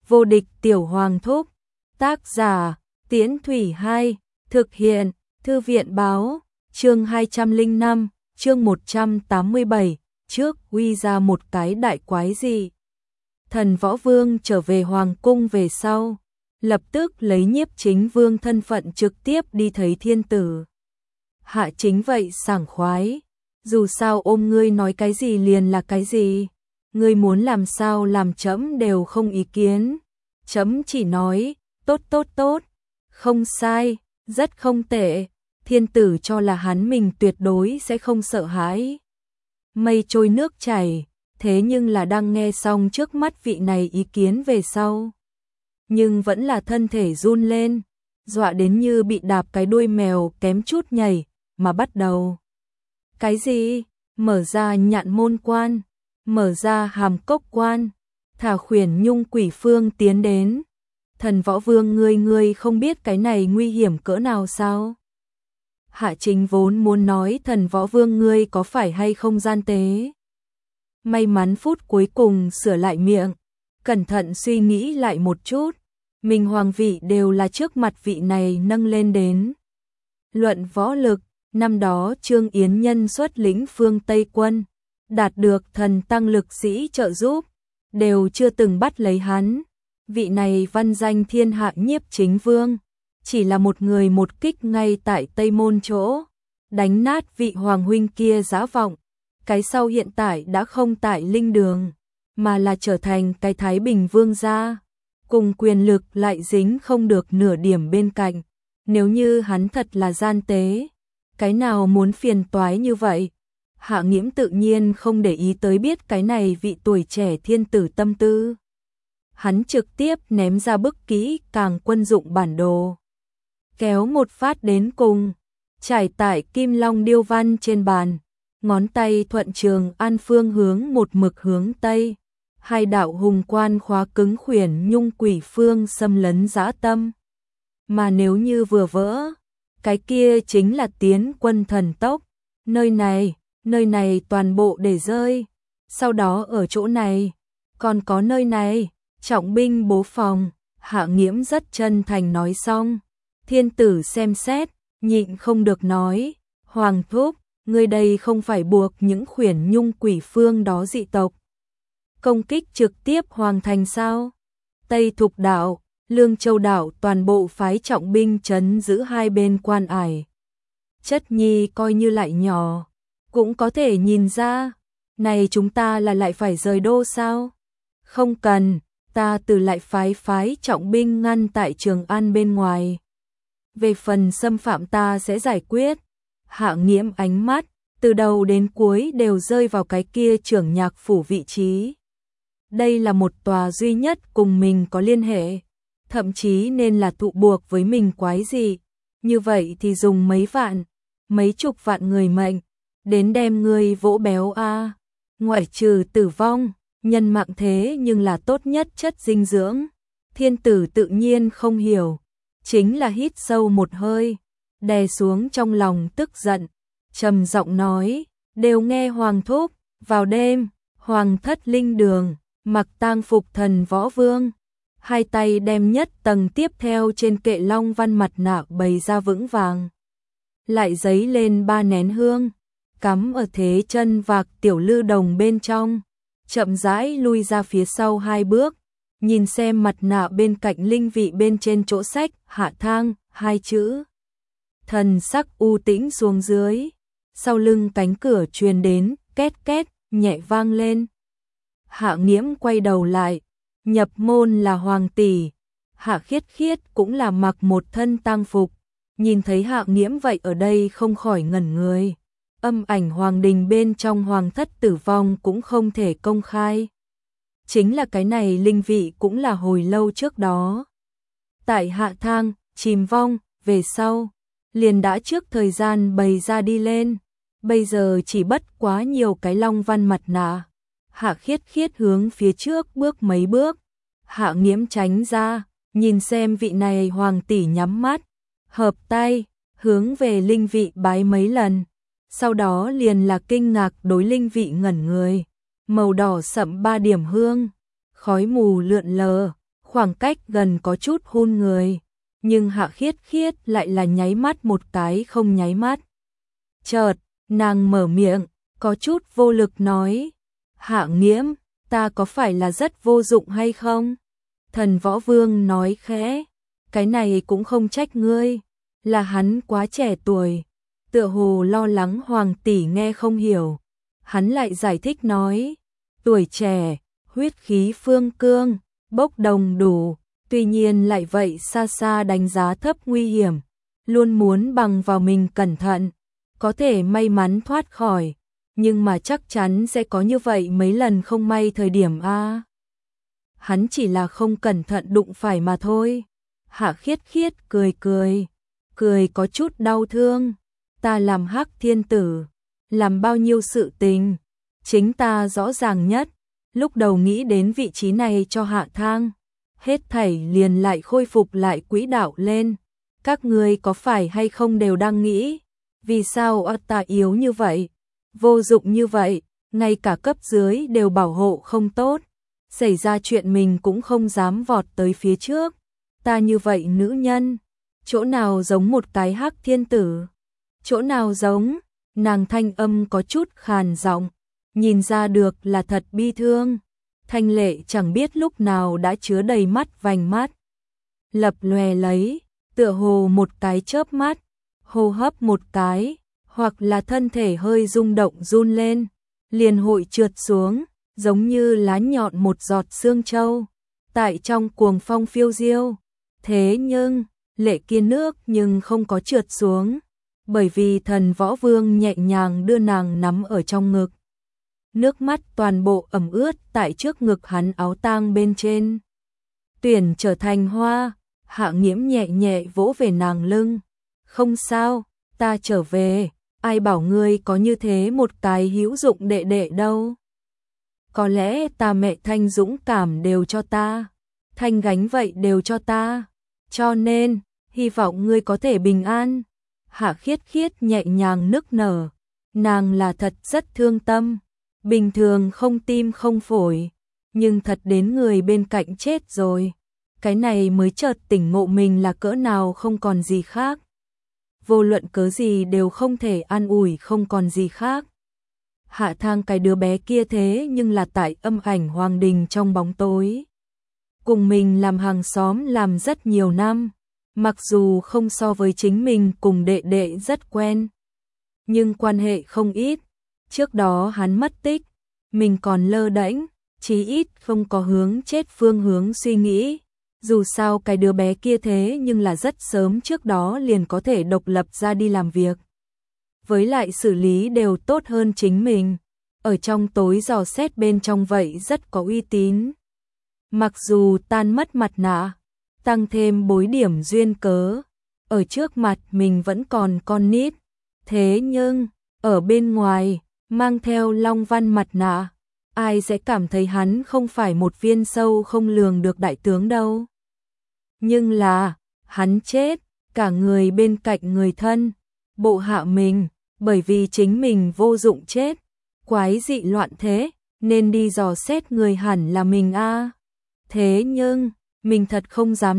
Vô địch tiểu hoàng thúc. Tác giả, Tiễn Thủy 2, thực hiện, Thư viện báo, chương 205, chương 187, trước uy ra một cái đại quái gì. Thần Võ Vương trở về hoàng cung về sau, lập tức lấy Nhiếp Chính Vương thân phận trực tiếp đi thấy thiên tử. Hạ Chính vậy sảng khoái, dù sao ôm ngươi nói cái gì liền là cái gì, ngươi muốn làm sao làm trẫm đều không ý kiến, trẫm chỉ nói, tốt tốt tốt, không sai, rất không tệ, thiên tử cho là hắn mình tuyệt đối sẽ không sợ hãi. Mây trôi nước chảy, thế nhưng là đang nghe xong trước mắt vị này ý kiến về sau. Nhưng vẫn là thân thể run lên, dọa đến như bị đạp cái đuôi mèo kém chút nhảy, mà bắt đầu. Cái gì? Mở ra nhạn môn quan, mở ra hàm cốc quan, thả khuyển nhung quỷ phương tiến đến. Thần Võ Vương ngươi không biết cái này nguy hiểm cỡ nào sao? Hạ Chính vốn muốn nói Thần Võ Vương ngươi có phải hay không gian tế. May mắn phút cuối cùng sửa lại miệng, cẩn thận suy nghĩ lại một chút, mình hoàng vị đều là trước mặt vị này nâng lên đến. Luận võ lực, năm đó Trương Yến Nhân xuất lĩnh phương Tây quân, đạt được thần tăng lực sĩ trợ giúp, đều chưa từng bắt lấy hắn. Vị này văn danh thiên hạ Nhiếp Chính Vương, chỉ là một người một kích ngay tại Tây Môn chỗ, đánh nát vị hoàng huynh kia giả vọng. Cái sau hiện tại đã không tại linh đường, mà là trở thành cái Thái Bình Vương gia, cùng quyền lực lại dính không được nửa điểm bên cạnh. Nếu như hắn thật là gian tế, cái nào muốn phiền toái như vậy? Hạ Nghiễm tự nhiên không để ý tới biết cái này vị tuổi trẻ thiên tử tâm tư. Hắn trực tiếp ném ra bức kỹ càng quân dụng bản đồ, kéo một phát đến cùng, trải tại kim long điêu văn trên bàn, ngón tay thuận Trường An phương hướng một mực hướng Tây. Hai đạo hùng quan khóa cứng khuyển nhung quỷ phương xâm lấn dã tâm. Mà nếu như vừa vỡ, cái kia chính là tiến quân thần tốc. Nơi này toàn bộ để rơi. Sau đó ở chỗ này, còn có nơi này, trọng binh bố phòng. Hạ Nghiễm rất chân thành nói xong. Thiên tử xem xét, nhịn không được nói, Hoàng thúc, ngươi đây không phải buộc những khuyển nhung quỷ phương đó dị tộc công kích trực tiếp hoàng thành sao? Tây Thục đảo, Lương Châu đảo toàn bộ phái trọng binh trấn giữ hai bên quan ải. Chất nhi coi như lại nhỏ, cũng có thể nhìn ra, này chúng ta là lại phải rời đô sao? Không cần, ta từ lại phái trọng binh ngăn tại Trường An bên ngoài. Về phần xâm phạm ta sẽ giải quyết. Hạ Nghiễm ánh mắt, từ đầu đến cuối đều rơi vào cái kia trưởng nhạc phủ vị trí. Đây là một tòa duy nhất cùng mình có liên hệ, thậm chí nên là tụ buộc với mình quái gì. Như vậy thì dùng mấy chục vạn người mệnh, đến đem ngươi vỗ béo a. Ngoại trừ tử vong, nhân mạng thế nhưng là tốt nhất chất dinh dưỡng. Thiên tử tự nhiên không hiểu, chính là hít sâu một hơi, đè xuống trong lòng tức giận, trầm giọng nói, đều nghe Hoàng thúc. Vào đêm, Hoàng thất linh đường, mặc tang phục Thần Võ Vương, hai tay đem nhất tầng tiếp theo trên kệ long văn mặt nạ bày ra vững vàng, lại giấy lên 3 nén hương, cắm ở thế chân vạc tiểu lư đồng bên trong, chậm rãi lui ra phía sau 2 bước, nhìn xem mặt nạ bên cạnh linh vị bên trên chỗ sách Hạ Thang 2 chữ. Thần sắc u tĩnh xuống dưới, sau lưng cánh cửa truyền đến két két nhẹ vang lên. Hạ Nghiễm quay đầu lại, nhập môn là hoàng tỷ, Hạ Khiết Khiết cũng là mặc một thân tang phục, nhìn thấy Hạ Nghiễm vậy ở đây không khỏi ngẩn người. Âm ảnh hoàng đình bên trong hoàng thất tử vong cũng không thể công khai. Chính là cái này linh vị cũng là hồi lâu trước đó. Tại Hạ Thang chìm vong về sau, liền đã trước thời gian bày ra đi lên, bây giờ chỉ bất quá nhiều cái long văn mặt nạ. Hạ Khiết Khiết hướng phía trước bước mấy bước, Hạ Nghiễm tránh ra, nhìn xem vị này hoàng tỷ nhắm mắt, hợp tay, hướng về linh vị bái mấy lần, sau đó liền là kinh ngạc đối linh vị ngẩn người, màu đỏ sậm 3 điểm hương, khói mù lượn lờ, khoảng cách gần có chút hun người, nhưng Hạ Khiết Khiết lại là nháy mắt một cái không nháy mắt. Chợt, nàng mở miệng, có chút vô lực nói, Hạ Nghiễm, ta có phải là rất vô dụng hay không? Thần Võ Vương nói khẽ, cái này cũng không trách ngươi, là hắn quá trẻ tuổi, tựa hồ lo lắng Hoàng tỷ nghe không hiểu. Hắn lại giải thích nói, tuổi trẻ, huyết khí phương cương, bốc đồng đủ, tuy nhiên lại vậy xa xa đánh giá thấp nguy hiểm, luôn muốn bằng vào mình cẩn thận, có thể may mắn thoát khỏi, nhưng mà chắc chắn sẽ có như vậy mấy lần không may thời điểm a. Hắn chỉ là không cẩn thận đụng phải mà thôi. Hạ Khiết Khiết cười có chút đau thương, ta làm Hắc Thiên Tử, làm bao nhiêu sự tình, chính ta rõ ràng nhất, lúc đầu nghĩ đến vị trí này cho Hạ Thang, hết thảy liền lại khôi phục lại quỹ đạo lên, các ngươi có phải hay không đều đang nghĩ, vì sao ta yếu như vậy, vô dụng như vậy, ngay cả cấp dưới đều bảo hộ không tốt, xảy ra chuyện mình cũng không dám vọt tới phía trước, ta như vậy nữ nhân, chỗ nào giống một cái Hắc Thiên Tử, chỗ nào giống, nàng thanh âm có chút khàn giọng, nhìn ra được là thật bi thương, thanh lệ chẳng biết lúc nào đã chứa đầy mắt vành mắt, lập lòe lấy, tựa hồ một cái chớp mắt, hô hấp một cái, hoặc là thân thể hơi rung động run lên, liền hội trượt xuống, giống như lá nhọn một giọt xương châu, tại trong cuồng phong phiêu diêu. Thế nhưng, lệ kia nước nhưng không có trượt xuống, bởi vì Thần Võ Vương nhẹ nhàng đưa nàng nắm ở trong ngực. Nước mắt toàn bộ ẩm ướt tại trước ngực hắn áo tang bên trên. Tuyển trở thành hoa, Hạ Nghiễm nhẹ nhẹ vỗ về nàng lưng. Không sao, ta trở về, ai bảo ngươi có như thế một cái hữu dụng đệ đệ đâu. Có lẽ ta mẹ Thanh dũng cảm đều cho ta, Thanh gánh vậy đều cho ta, cho nên, hy vọng ngươi có thể bình an. Hạ Khiết Khiết nhẹ nhàng nức nở, nàng là thật rất thương tâm, bình thường không tim không phổi, nhưng thật đến người bên cạnh chết rồi, cái này mới chợt tỉnh ngộ mình là cỡ nào không còn gì khác. Vô luận cớ gì đều không thể an ủi không còn gì khác. Hạ Thang cái đứa bé kia thế nhưng là tại âm ảnh hoàng đình trong bóng tối. Cùng mình làm hàng xóm làm rất nhiều năm, mặc dù không so với chính mình cùng đệ đệ rất quen, nhưng quan hệ không ít. Trước đó hắn mất tích, mình còn lơ đễnh, chí ít không có hướng chết phương hướng suy nghĩ. Dù sao cái đứa bé kia thế nhưng là rất sớm trước đó liền có thể độc lập ra đi làm việc. Với lại xử lý đều tốt hơn chính mình, ở trong tối dò xét bên trong vậy rất có uy tín. Mặc dù tan mất mặt nạ, tăng thêm bối điểm duyên cớ, ở trước mặt mình vẫn còn con nít, thế nhưng, ở bên ngoài, mang theo long văn mặt nạ, ai sẽ cảm thấy hắn không phải một viên sâu không lường được đại tướng đâu. Nhưng là, hắn chết, cả người bên cạnh người thân, bộ hạ mình, bởi vì chính mình vô dụng chết, quái dị loạn thế, nên đi dò xét người hẳn là mình a. Thế nhưng, mình thật không dám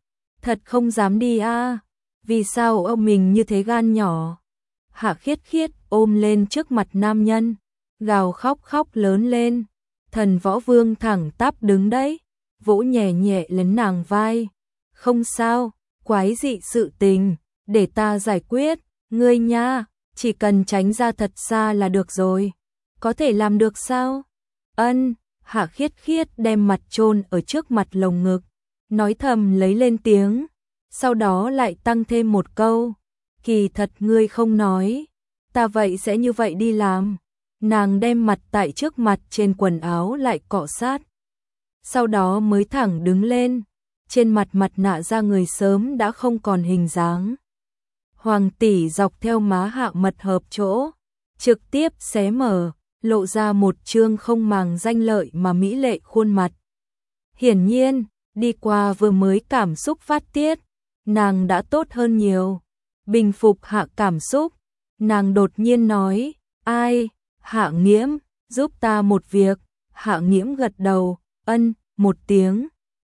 đi a. Vì sao ông mình như thế gan nhỏ? Hạ Khiết Khiết ôm lên trước mặt nam nhân, gào khóc lớn lên. Thần Võ Vương thẳng tắp đứng đấy, vỗ nhẹ nhẹ lên nàng vai. Không sao, quái dị sự tình, để ta giải quyết, ngươi nha, chỉ cần tránh ra thật xa là được rồi. Có thể làm được sao? Ân, Hạ Khiết Khiết đem mặt chôn ở trước mặt lồng ngực, nói thầm lấy lên tiếng, sau đó lại tăng thêm một câu, kỳ thật ngươi không nói, ta vậy sẽ như vậy đi làm. Nàng đem mặt tại trước mặt trên quần áo lại cọ sát, sau đó mới thẳng đứng lên, trên mặt mặt nạ ra người sớm đã không còn hình dáng. Hoàng tỷ dọc theo má Hạ Mật Hợp chỗ, trực tiếp xé mở, lộ ra một trương không màng danh lợi mà mỹ lệ khuôn mặt. Hiển nhiên, đi qua vừa mới cảm xúc phát tiết, nàng đã tốt hơn nhiều. Bình phục hạ cảm xúc, nàng đột nhiên nói, ai, Hạ Nghiễm, giúp ta một việc. Hạ Nghiễm gật đầu, ân, một tiếng.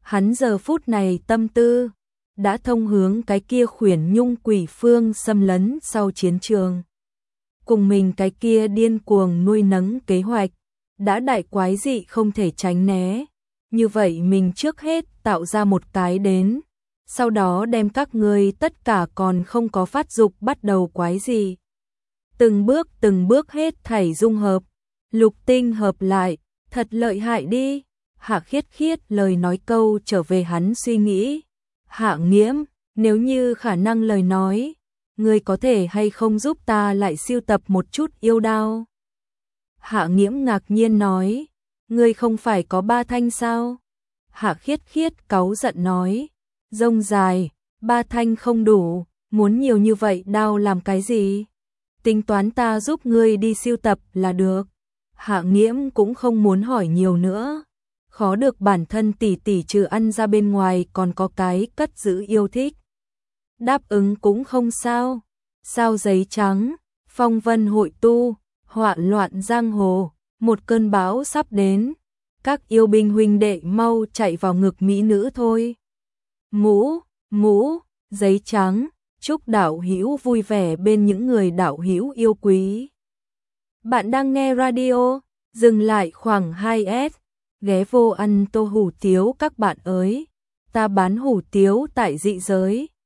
Hắn giờ phút này tâm tư đã thông hướng cái kia khuyển nhung quỷ phương xâm lấn sau chiến trường. Cùng mình cái kia điên cuồng nuôi nấng kế hoạch, đã đại quái dị không thể tránh né. Như vậy mình trước hết tạo ra một cái đến, sau đó đem các ngươi tất cả còn không có phát dục bắt đầu quái gì. Từng bước hết thảy dung hợp, lục tinh hợp lại, thật lợi hại đi. Hạ Khiết Khiết lời nói câu trở về hắn suy nghĩ. Hạ Nghiễm, nếu như khả năng lời nói, ngươi có thể hay không giúp ta lại sưu tập một chút yêu đao? Hạ Nghiễm ngạc nhiên nói, ngươi không phải có 3 thanh sao? Hạ Khiết Khiết cáu giận nói, rông dài, 3 thanh không đủ, muốn nhiều như vậy đao làm cái gì? Tính toán ta giúp ngươi đi sưu tập là được. Hạ Nghiễm cũng không muốn hỏi nhiều nữa. Khó được bản thân tỷ tỷ trừ ăn ra bên ngoài còn có cái cất giữ yêu thích. Đáp ứng cũng không sao. Sao giấy trắng, phong vân hội tu, họa loạn giang hồ, một cơn bão sắp đến. Các yêu binh huynh đệ mau chạy vào ngực mỹ nữ thôi. Mũ, giấy trắng, chúc đạo hữu vui vẻ bên những người đạo hữu yêu quý. Bạn đang nghe radio, dừng lại khoảng 2S, ghé vô ăn tô hủ tiếu các bạn ơi. Ta bán hủ tiếu tại dị giới.